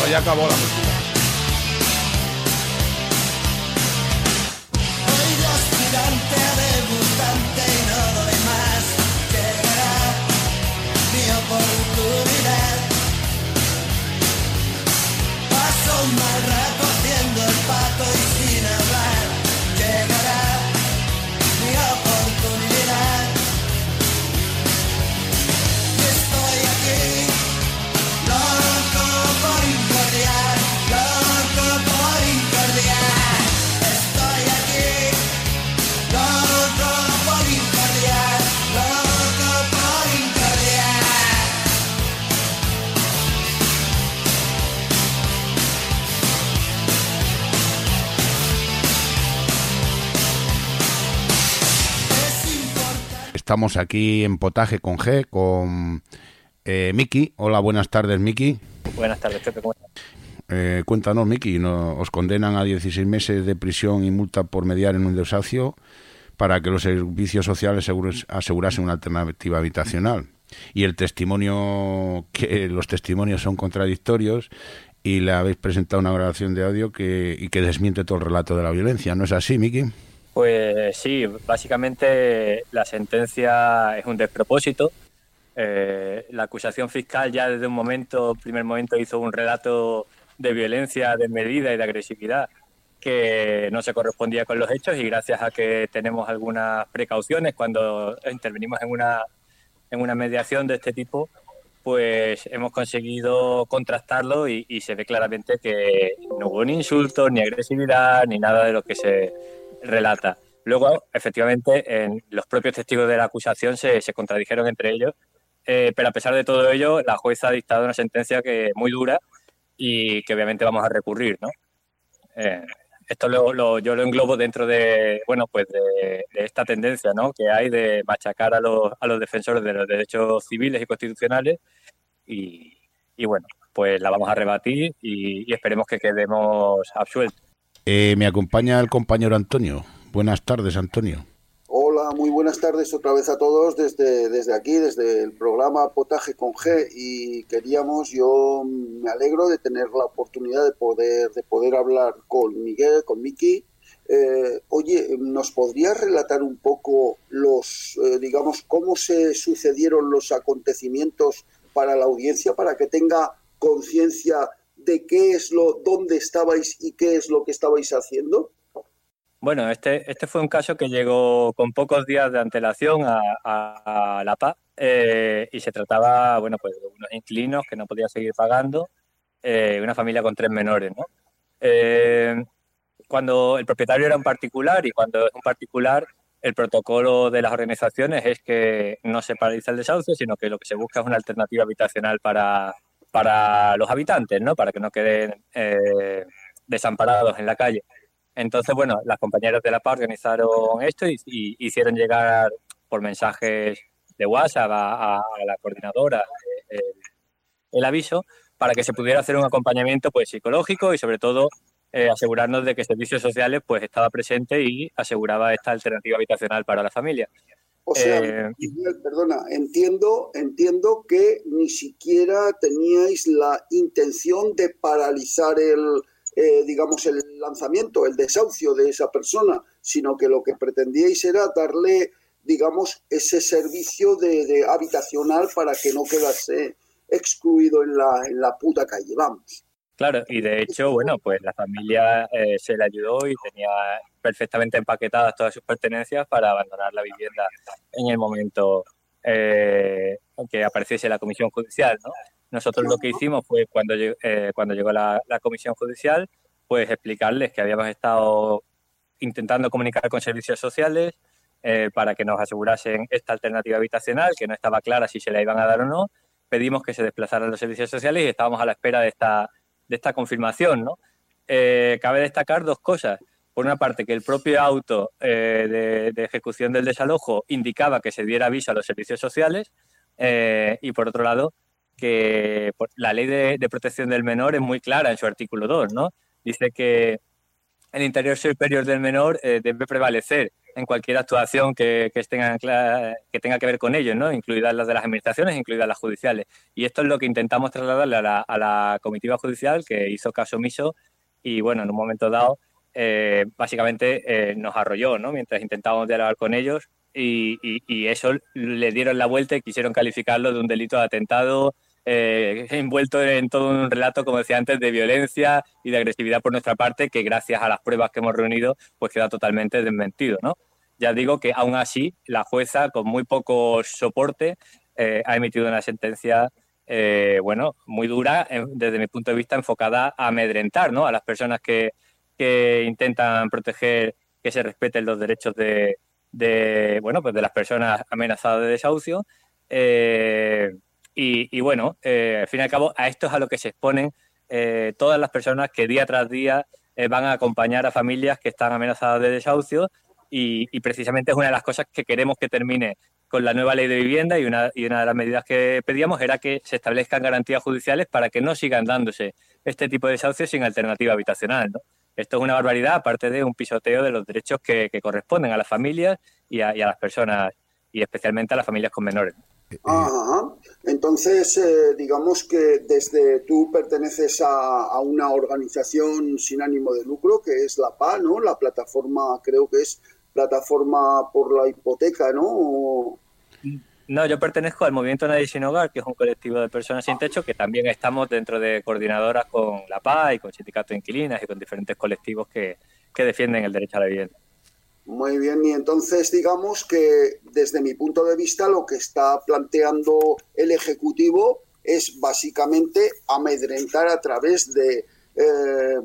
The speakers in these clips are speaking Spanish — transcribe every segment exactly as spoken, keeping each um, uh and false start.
acabó, ya acabó la música. Soy de aspirante a debutante y no doy más. Llegará mi oportunidad. Paso un mal rato haciendo el pato y sin hablar. Llegará mi oportunidad. Estoy aquí, loco por incordiar, loco por incordiar. Estoy aquí, loco por incordiar, loco por incordiar. Es importante. Estamos aquí en Potaje con G, con eh, Miki. Hola, buenas tardes, Miki. Buenas tardes, Pepe, ¿cómo estás? Eh, cuéntanos, Miki, ¿no? Os condenan a dieciséis meses de prisión y multa por mediar en un desahucio para que los servicios sociales aseguren- asegurasen una alternativa habitacional. Y el testimonio, que los testimonios son contradictorios y le habéis presentado una grabación de audio que, y que desmiente todo el relato de la violencia. ¿No es así, Miki? Pues sí, básicamente la sentencia es un despropósito. Eh, la acusación fiscal ya desde un momento, primer momento, hizo un relato de violencia desmedida y de agresividad que no se correspondía con los hechos, y gracias a que tenemos algunas precauciones cuando intervenimos en una, en una mediación de este tipo, pues hemos conseguido contrastarlo y, y se ve claramente que no hubo ni insultos, ni agresividad, ni nada de lo que se relata. Luego, efectivamente, en los propios testigos de la acusación se, se contradijeron entre ellos, eh, pero a pesar de todo ello, la jueza ha dictado una sentencia que muy dura y que obviamente vamos a recurrir, ¿no? Eh, esto lo, lo- yo lo englobo dentro de, bueno, pues de, de esta tendencia, ¿no?, que hay de machacar a los, a los defensores de los derechos civiles y constitucionales y, y bueno, pues la vamos a rebatir y, y esperemos que quedemos absueltos. Eh, me acompaña el compañero Antonio. Buenas tardes, Antonio. Hola, muy buenas tardes otra vez a todos desde, desde aquí, desde el programa Potaje con G, y queríamos, yo me alegro de tener la oportunidad de poder, de poder hablar con Miguel, con Miki. Eh, oye, ¿nos podrías relatar un poco los, eh, digamos, cómo se sucedieron los acontecimientos para la audiencia, para que tenga conciencia de qué es lo, dónde estabais y qué es lo que estabais haciendo? Bueno, este, este fue un caso que llegó con pocos días de antelación a, a, a La Paz, eh, y se trataba, bueno, pues de unos inquilinos que no podían seguir pagando, eh, una familia con tres menores, ¿no? Eh, cuando el propietario era un particular, y cuando es un particular, el protocolo de las organizaciones es que no se paraliza el desahucio, sino que lo que se busca es una alternativa habitacional para, para los habitantes, ¿no?, para que no queden eh, desamparados en la calle. Entonces, bueno, las compañeras de la P A organizaron esto y, y hicieron llegar por mensajes de WhatsApp a, a la coordinadora eh, el, el aviso para que se pudiera hacer un acompañamiento, pues, psicológico y, sobre todo, eh, asegurarnos de que Servicios Sociales, pues, estaba presente y aseguraba esta alternativa habitacional para la familia. O sea, Eh, Miguel, perdona, entiendo, entiendo que ni siquiera teníais la intención de paralizar el, eh, digamos, el lanzamiento, el desahucio de esa persona, sino que lo que pretendíais era darle, digamos, ese servicio de, de habitacional para que no quedase excluido en la, en la puta calle, vamos. Claro, y de hecho, bueno, pues la familia eh, se le ayudó y tenía perfectamente empaquetadas todas sus pertenencias para abandonar la vivienda en el momento eh, que apareciese la comisión judicial, ¿no? Nosotros lo que hicimos fue, cuando, lleg- eh, cuando llegó la, la comisión judicial, pues explicarles que habíamos estado intentando comunicar con servicios sociales eh, para que nos asegurasen esta alternativa habitacional, que no estaba clara si se la iban a dar o no. Pedimos que se desplazaran los servicios sociales y estábamos a la espera de esta, de esta confirmación, ¿no? Eh, cabe destacar dos cosas. Por una parte, que el propio auto eh, de, de ejecución del desalojo indicaba que se diera aviso a los servicios sociales, eh, y por otro lado, que la ley de, de protección del menor es muy clara en su artículo dos, ¿no? Dice que el interés superior del menor eh, debe prevalecer en cualquier actuación que, que, tenga, que tenga que ver con ellos, ¿no? Incluidas las de las administraciones, incluidas las judiciales. Y esto es lo que intentamos trasladarle a la, a la comitiva judicial, que hizo caso omiso y, bueno, en un momento dado, eh, básicamente eh, nos arrolló, ¿no? Mientras intentábamos dialogar con ellos y, y, y eso le dieron la vuelta y quisieron calificarlo de un delito de atentado, Eh, envuelto en todo un relato, como decía antes, de violencia y de agresividad por nuestra parte, que gracias a las pruebas que hemos reunido, pues queda totalmente desmentido, ¿no? Ya digo que aún así la jueza, con muy poco soporte, eh, ha emitido una sentencia, eh, bueno, muy dura, eh, desde mi punto de vista, enfocada a amedrentar, ¿no? A las personas que, que intentan proteger que se respeten los derechos de, de, bueno, pues de las personas amenazadas de desahucio. Eh, Y, y bueno, eh, al fin y al cabo, a esto es a lo que se exponen eh, todas las personas que día tras día eh, van a acompañar a familias que están amenazadas de desahucio y, y precisamente es una de las cosas que queremos que termine con la nueva ley de vivienda y una, y una de las medidas que pedíamos era que se establezcan garantías judiciales para que no sigan dándose este tipo de desahucios sin alternativa habitacional, ¿no? Esto es una barbaridad, aparte de un pisoteo de los derechos que, que corresponden a las familias y a, y a las personas, y especialmente a las familias con menores. Ajá. Entonces, eh, digamos que desde tú perteneces a, a una organización sin ánimo de lucro, que es la P A, ¿no? La plataforma, creo que es Plataforma por la Hipoteca, ¿no? O... No, yo pertenezco al Movimiento Nadie Sin Hogar, que es un colectivo de personas sin techo, que también estamos dentro de coordinadoras con la P A y con sindicatos de inquilinas y con diferentes colectivos que, que defienden el derecho a la vivienda. Muy bien, y entonces digamos que desde mi punto de vista lo que está planteando el Ejecutivo es básicamente amedrentar a través de eh,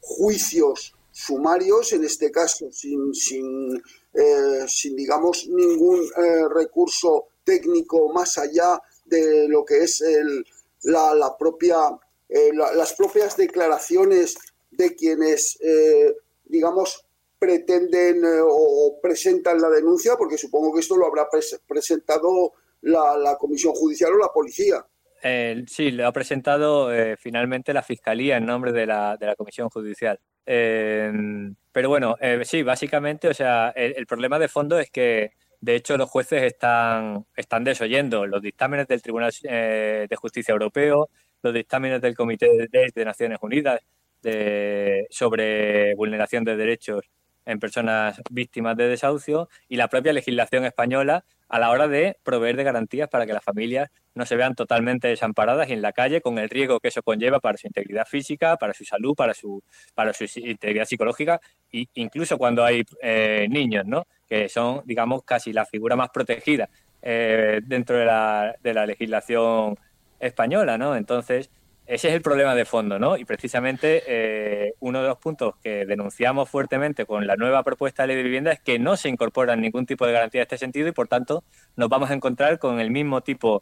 juicios sumarios, en este caso sin, sin, eh, sin digamos, ningún eh, recurso técnico más allá de lo que es el, la, la propia, eh, la, las propias declaraciones de quienes, eh, digamos, pretenden eh, o presentan la denuncia, porque supongo que esto lo habrá pres presentado la, la Comisión Judicial o la Policía. Eh, sí, lo ha presentado eh, finalmente la Fiscalía en nombre de la, de la Comisión Judicial. Eh, pero bueno, eh, sí, básicamente, o sea, el, el problema de fondo es que, de hecho, los jueces están, están desoyendo los dictámenes del Tribunal eh, de Justicia Europeo, los dictámenes del Comité de, de Naciones Unidas de, sobre vulneración de derechos en personas víctimas de desahucio y la propia legislación española a la hora de proveer de garantías para que las familias no se vean totalmente desamparadas y en la calle con el riesgo que eso conlleva para su integridad física, para su salud, para su, para su integridad psicológica e incluso cuando hay eh, niños, ¿no? Que son, digamos, casi la figura más protegida eh, dentro de la, de la legislación española, ¿no? Entonces, ese es el problema de fondo, ¿no? Y precisamente eh, uno de los puntos que denunciamos fuertemente con la nueva propuesta de ley de vivienda es que no se incorporan ningún tipo de garantía en este sentido y, por tanto, nos vamos a encontrar con el mismo tipo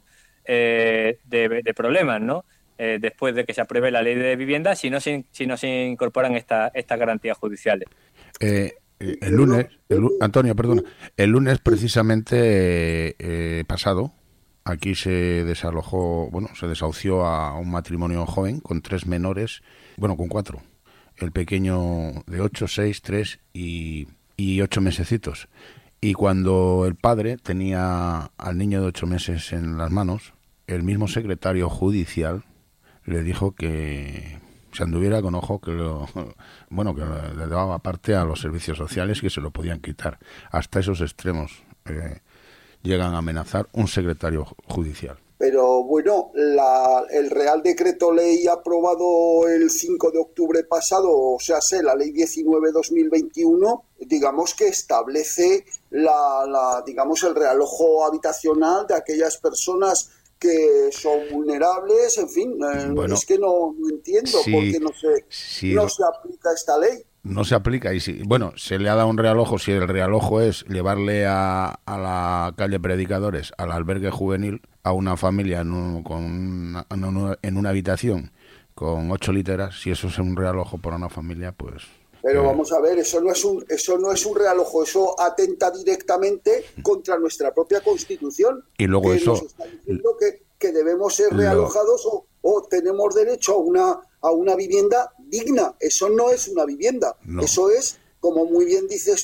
eh, de, de problemas, ¿no? Eh, después de que se apruebe la ley de vivienda, si no se, si no se incorporan esta, estas garantías judiciales. Eh, eh, el lunes, el, Antonio, perdona, el lunes precisamente eh, eh, pasado, aquí se desalojó, bueno, se desahució a un matrimonio joven con tres menores, bueno, con cuatro. El pequeño de ocho, seis, tres y, y ocho mesecitos. Y cuando el padre tenía al niño de ocho meses en las manos, el mismo secretario judicial le dijo que se anduviera con ojo, que lo, bueno, que le daba parte a los servicios sociales, que se lo podían quitar. Hasta esos extremos eh, llegan a amenazar un secretario judicial. Pero bueno, la, el Real Decreto Ley aprobado el cinco de octubre pasado, o sea, sé, la Ley diecinueve barra dos mil veintiuno, digamos que establece la, la, digamos, el realojo habitacional de aquellas personas que son vulnerables, en fin, eh, bueno, es que no, no entiendo sí, por qué no se, sí, no se aplica esta ley. No se aplica y si, bueno, se le ha dado un realojo, si el realojo es llevarle a, a la calle Predicadores, al albergue juvenil, a una familia en, un, con una, en, una, en una habitación con ocho literas, si eso es un realojo para una familia, pues... Pero eh, vamos a ver, eso no es un eso no es un realojo, eso atenta directamente contra nuestra propia Constitución. Y luego que eso... nos está diciendo que, que debemos ser realojados lo, o, o tenemos derecho a una a una vivienda digna. Eso no es una vivienda. No. Eso es, como muy bien dices tú,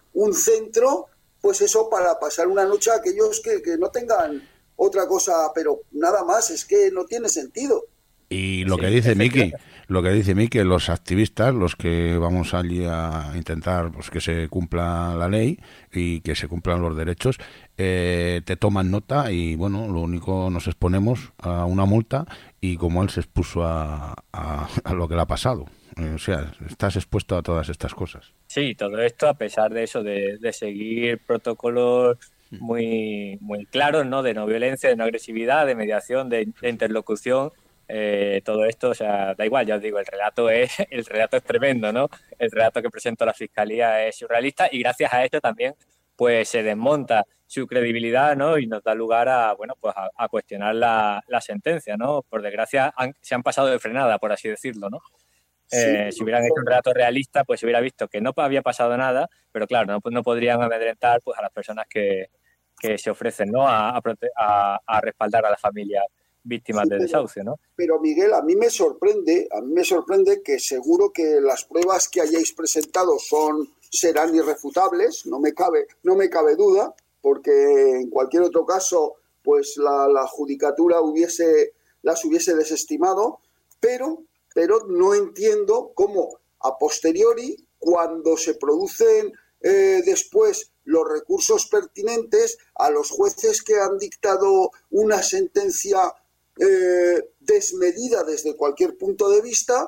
un centro, pues eso, para pasar una noche a aquellos que, que no tengan otra cosa, pero nada más, es que no tiene sentido. Y lo Sí, que dice Miki, lo que dice Miki, los activistas, los que vamos allí a intentar pues que se cumpla la ley y que se cumplan los derechos, eh, te toman nota y bueno, lo único nos exponemos a una multa y como él se expuso a, a, a lo que le ha pasado. Eh, o sea, estás expuesto a todas estas cosas. Sí, todo esto a pesar de eso, de, de seguir protocolos muy, muy claros, ¿no? De no violencia, de no agresividad, de mediación, de, de interlocución. Eh, todo esto, o sea, da igual, ya os digo, el relato es el relato es tremendo, ¿no? El relato que presentó la Fiscalía es surrealista y gracias a esto también pues se desmonta su credibilidad, ¿no? Y nos da lugar a, bueno, pues a, a cuestionar la, la sentencia, ¿no? Por desgracia han, se han pasado de frenada, por así decirlo, ¿no? Eh, Sí, si hubieran hecho un relato realista, pues se hubiera visto que no había pasado nada, pero claro, no, no podrían amedrentar pues a las personas que, que se ofrecen, ¿no? A, a, prote- a, a respaldar a las familias víctimas sí, de pero, desahucio, ¿no? pero Miguel, a mí me sorprende, a mí me sorprende que seguro que las pruebas que hayáis presentado son serán irrefutables, no me cabe, no me cabe duda, porque en cualquier otro caso, pues la, la judicatura hubiese las hubiese desestimado, pero, pero no entiendo cómo a posteriori, cuando se producen eh, después los recursos pertinentes a los jueces que han dictado una sentencia eh, desmedida desde cualquier punto de vista,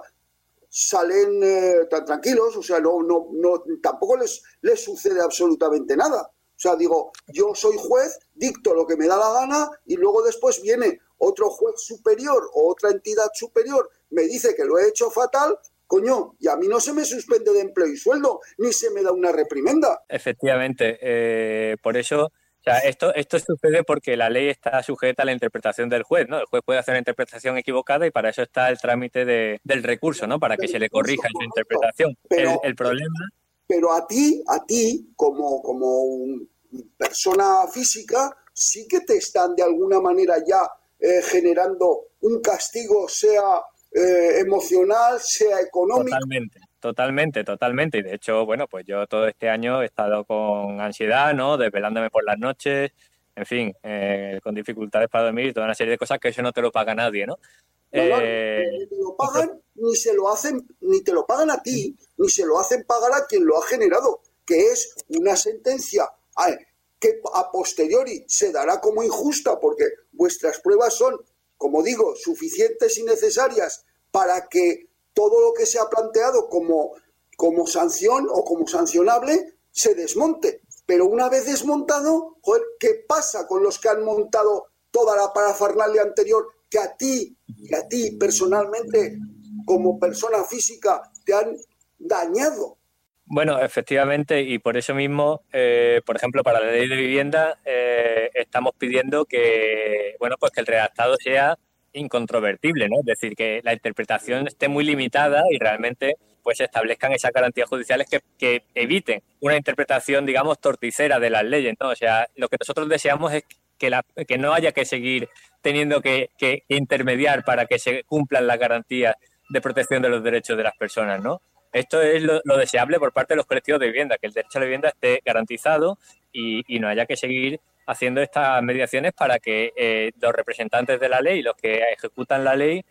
salen eh, tan tranquilos, o sea, no, no, no, tampoco les, les sucede absolutamente nada. O sea, digo, yo soy juez, dicto lo que me da la gana y luego después viene otro juez superior o otra entidad superior, me dice que lo he hecho fatal, coño, y a mí no se me suspende de empleo y sueldo, ni se me da una reprimenda. Efectivamente, eh, por eso, o sea, esto, esto sucede porque la ley está sujeta a la interpretación del juez, ¿no? El juez puede hacer una interpretación equivocada y para eso está el trámite de, del recurso, ¿no? Para que se le corrija en su interpretación. Pero, El, el problema... pero a ti, a ti, como, como un persona física, sí que te están de alguna manera ya eh, generando un castigo, sea eh, emocional, sea económico. Totalmente, totalmente, totalmente. Y de hecho, bueno, pues yo todo este año he estado con ansiedad, ¿no? Desvelándome por las noches, en fin, eh, con dificultades para dormir y toda una serie de cosas que eso no te lo paga nadie, ¿no? No, no, Eh, ni te lo pagan, ni se lo hacen, ni te lo pagan a ti, ni se lo hacen pagar a quien lo ha generado, que es una sentencia ay, que a posteriori se dará como injusta porque vuestras pruebas son, como digo, suficientes y necesarias para que todo lo que se ha planteado como, como sanción o como sancionable se desmonte. Pero una vez desmontado, joder, ¿qué pasa con los que han montado toda la parafernalia anterior que a ti, que a ti personalmente, como persona física, te han dañado? Bueno, efectivamente, y por eso mismo, eh, por ejemplo, para la ley de vivienda, eh, estamos pidiendo que, bueno, pues que el redactado sea incontrovertible, ¿no? Es decir, que la interpretación esté muy limitada y realmente pues se establezcan esas garantías judiciales que, que eviten una interpretación, digamos, torticera de las leyes, ¿no? O sea, lo que nosotros deseamos es que, la, que no haya que seguir teniendo que, que, que intermediar para que se cumplan las garantías de protección de los derechos de las personas, ¿no? Esto es lo, lo deseable por parte de los colectivos de vivienda, que el derecho a la vivienda esté garantizado y, y no haya que seguir haciendo estas mediaciones para que eh, los representantes de la ley, los que ejecutan la ley,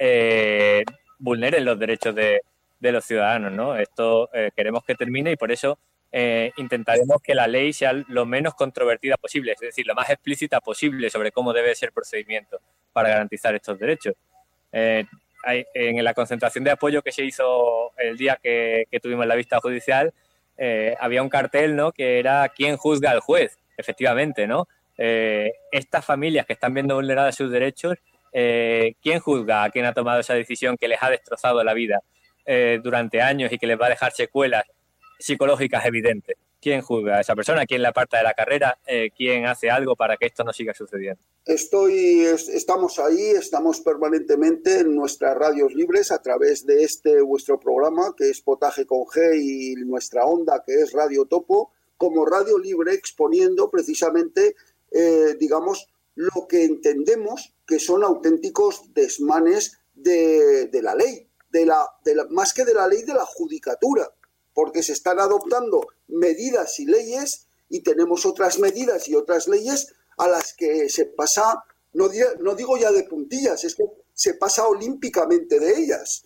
eh, vulneren los derechos de, de los ciudadanos, ¿no? Esto eh, queremos que termine y por eso eh, intentaremos que la ley sea lo menos controvertida posible, es decir, lo más explícita posible sobre cómo debe ser el procedimiento para garantizar estos derechos. Eh, hay, en la concentración de apoyo que se hizo el día que, que tuvimos la vista judicial, eh, había un cartel, ¿no?, que era ¿quién juzga al juez? Efectivamente, ¿no? Eh, estas familias que están viendo vulnerados sus derechos, eh, ¿quién juzga a quien ha tomado esa decisión que les ha destrozado la vida eh, durante años y que les va a dejar secuelas psicológicas evidentes? ¿Quién juzga a esa persona? ¿Quién la aparta de la carrera? Eh, ¿Quién hace algo para que esto no siga sucediendo? Estoy, es, estamos ahí, estamos permanentemente en nuestras radios libres a través de este vuestro programa que es Potaje con G y nuestra onda que es Radio Topo, como radio libre exponiendo precisamente, eh, digamos, lo que entendemos que son auténticos desmanes de, de la ley, de la, de la, más que de la ley, de la judicatura. porque se están adoptando medidas y leyes y tenemos otras medidas y otras leyes a las que se pasa, no, no digo ya de puntillas, es que se pasa olímpicamente de ellas.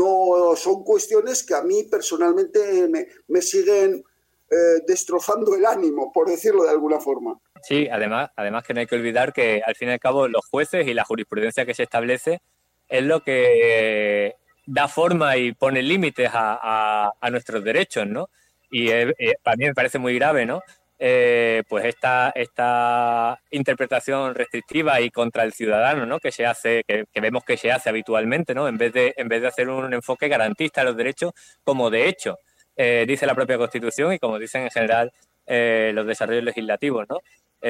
No son cuestiones que a mí personalmente me, me siguen eh, destrozando el ánimo, por decirlo de alguna forma. Sí, además, además que no hay que olvidar que al fin y al cabo los jueces y la jurisprudencia que se establece es lo que da forma y pone límites a, a, a nuestros derechos, ¿no? Y eh, eh, para mí me parece muy grave, ¿no? Eh, pues esta, esta interpretación restrictiva y contra el ciudadano, ¿no? Que se hace, que, que vemos que se hace habitualmente, ¿no? En vez de, en vez de hacer un enfoque garantista de los derechos, como de hecho eh, dice la propia Constitución y como dicen en general eh, los desarrollos legislativos, ¿no?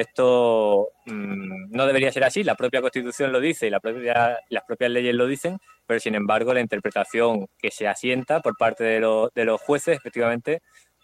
Esto mmm, no debería ser así, la propia Constitución lo dice y la propia, las propias leyes lo dicen, pero sin embargo la interpretación que se asienta por parte de, lo, de los jueces, efectivamente,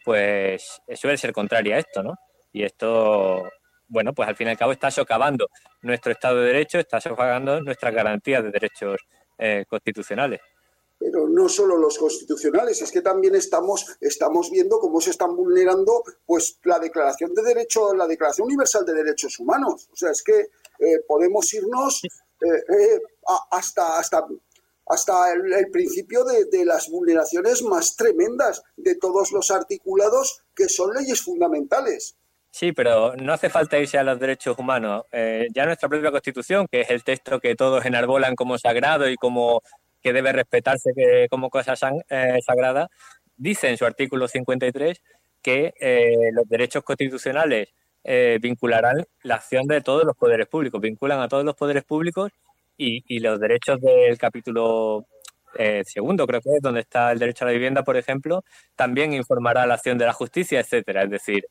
pues suele ser contraria a esto, ¿no? Y esto, bueno, pues al fin y al cabo está socavando nuestro Estado de Derecho, está socavando nuestras garantías de derechos eh, constitucionales. Pero no solo los constitucionales, es que también estamos, estamos viendo cómo se están vulnerando pues la Declaración de Derecho, la Declaración Universal de Derechos Humanos. O sea, es que eh, podemos irnos eh, eh, a, hasta, hasta, hasta el, el principio de, de las vulneraciones más tremendas de todos los articulados que son leyes fundamentales. Sí, pero no hace falta irse a los derechos humanos. Eh, ya nuestra propia Constitución, que es el texto que todos enarbolan como sagrado y como que debe respetarse que, como cosa san, eh, sagrada, dice en su artículo cincuenta y tres que eh, los derechos constitucionales eh, vincularán la acción de todos los poderes públicos, vinculan a todos los poderes públicos y, y los derechos del capítulo eh, segundo, creo que es, donde está el derecho a la vivienda, por ejemplo, también informará la acción de la justicia, etcétera. Es decir,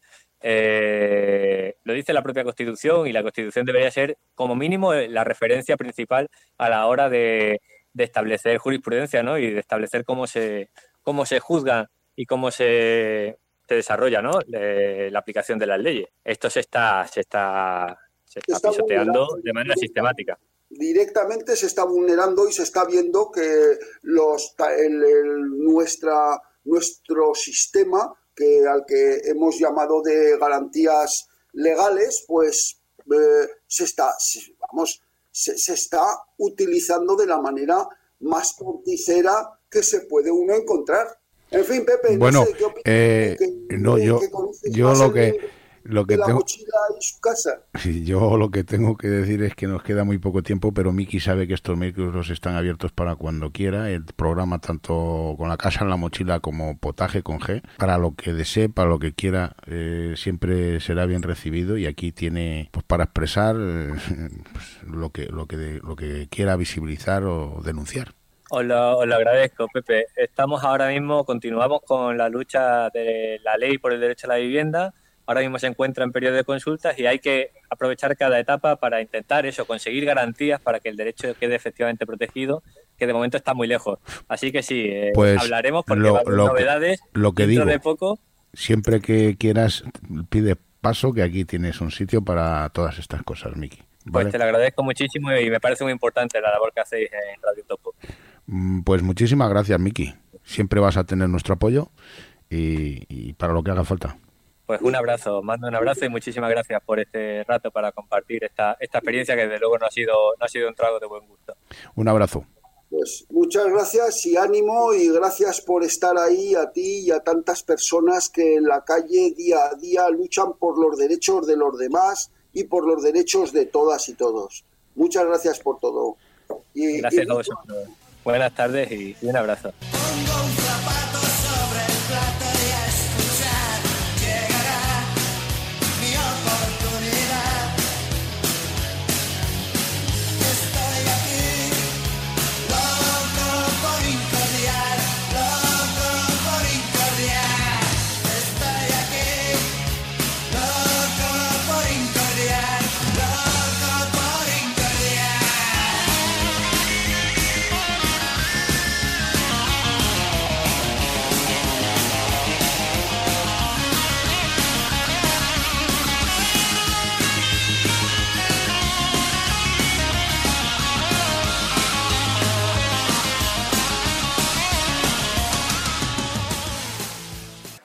eh, lo dice la propia Constitución y la Constitución debería ser, como mínimo, la referencia principal a la hora de de establecer jurisprudencia, ¿no? Y de establecer cómo se cómo se juzga y cómo se, se desarrolla, ¿no? Le, la aplicación de las leyes. Esto se está se está se está, está pisoteando de manera sistemática. Directamente se está vulnerando y se está viendo que los el, el, nuestra nuestro sistema que al que hemos llamado de garantías legales, pues eh, se está vamos Se, se está utilizando de la manera más torticera que se puede uno encontrar. En fin, Pepe, bueno, no sé, ¿qué opinas? Eh, que, no, que, yo, que yo lo que... De, lo que de la tengo, mochila y su casa. Yo lo que tengo que decir es que nos queda muy poco tiempo, pero Miki sabe que estos micros están abiertos para cuando quiera. El programa tanto con la casa en la mochila como Potaje con G, para lo que desee, para lo que quiera, eh, siempre será bien recibido y aquí tiene pues para expresar eh, pues, lo que lo que lo que quiera visibilizar o denunciar. Os lo, os lo agradezco, Pepe. Estamos ahora mismo, continuamos con la lucha de la ley por el derecho a la vivienda. Ahora mismo se encuentra en periodo de consultas y hay que aprovechar cada etapa para intentar eso, conseguir garantías para que el derecho quede efectivamente protegido, que de momento está muy lejos. Así que sí, eh, pues hablaremos porque lo, va a haber lo novedades que, lo que dentro digo, de poco. Siempre que quieras, pide paso, que aquí tienes un sitio para todas estas cosas, Miki. ¿Vale? Pues te lo agradezco muchísimo y me parece muy importante la labor que hacéis en Radio Topo. Pues muchísimas gracias, Miki. Siempre vas a tener nuestro apoyo y, y para lo que haga falta. Pues un abrazo, mando un abrazo y muchísimas gracias por este rato para compartir esta, esta experiencia que desde luego no ha sido no ha sido un trago de buen gusto. Un abrazo. Pues muchas gracias y ánimo y gracias por estar ahí a ti y a tantas personas que en la calle día a día luchan por los derechos de los demás y por los derechos de todas y todos. Muchas gracias por todo. Y, gracias y... a vosotros. Buenas tardes y, y un abrazo. Pongo un zapato sobre el plato.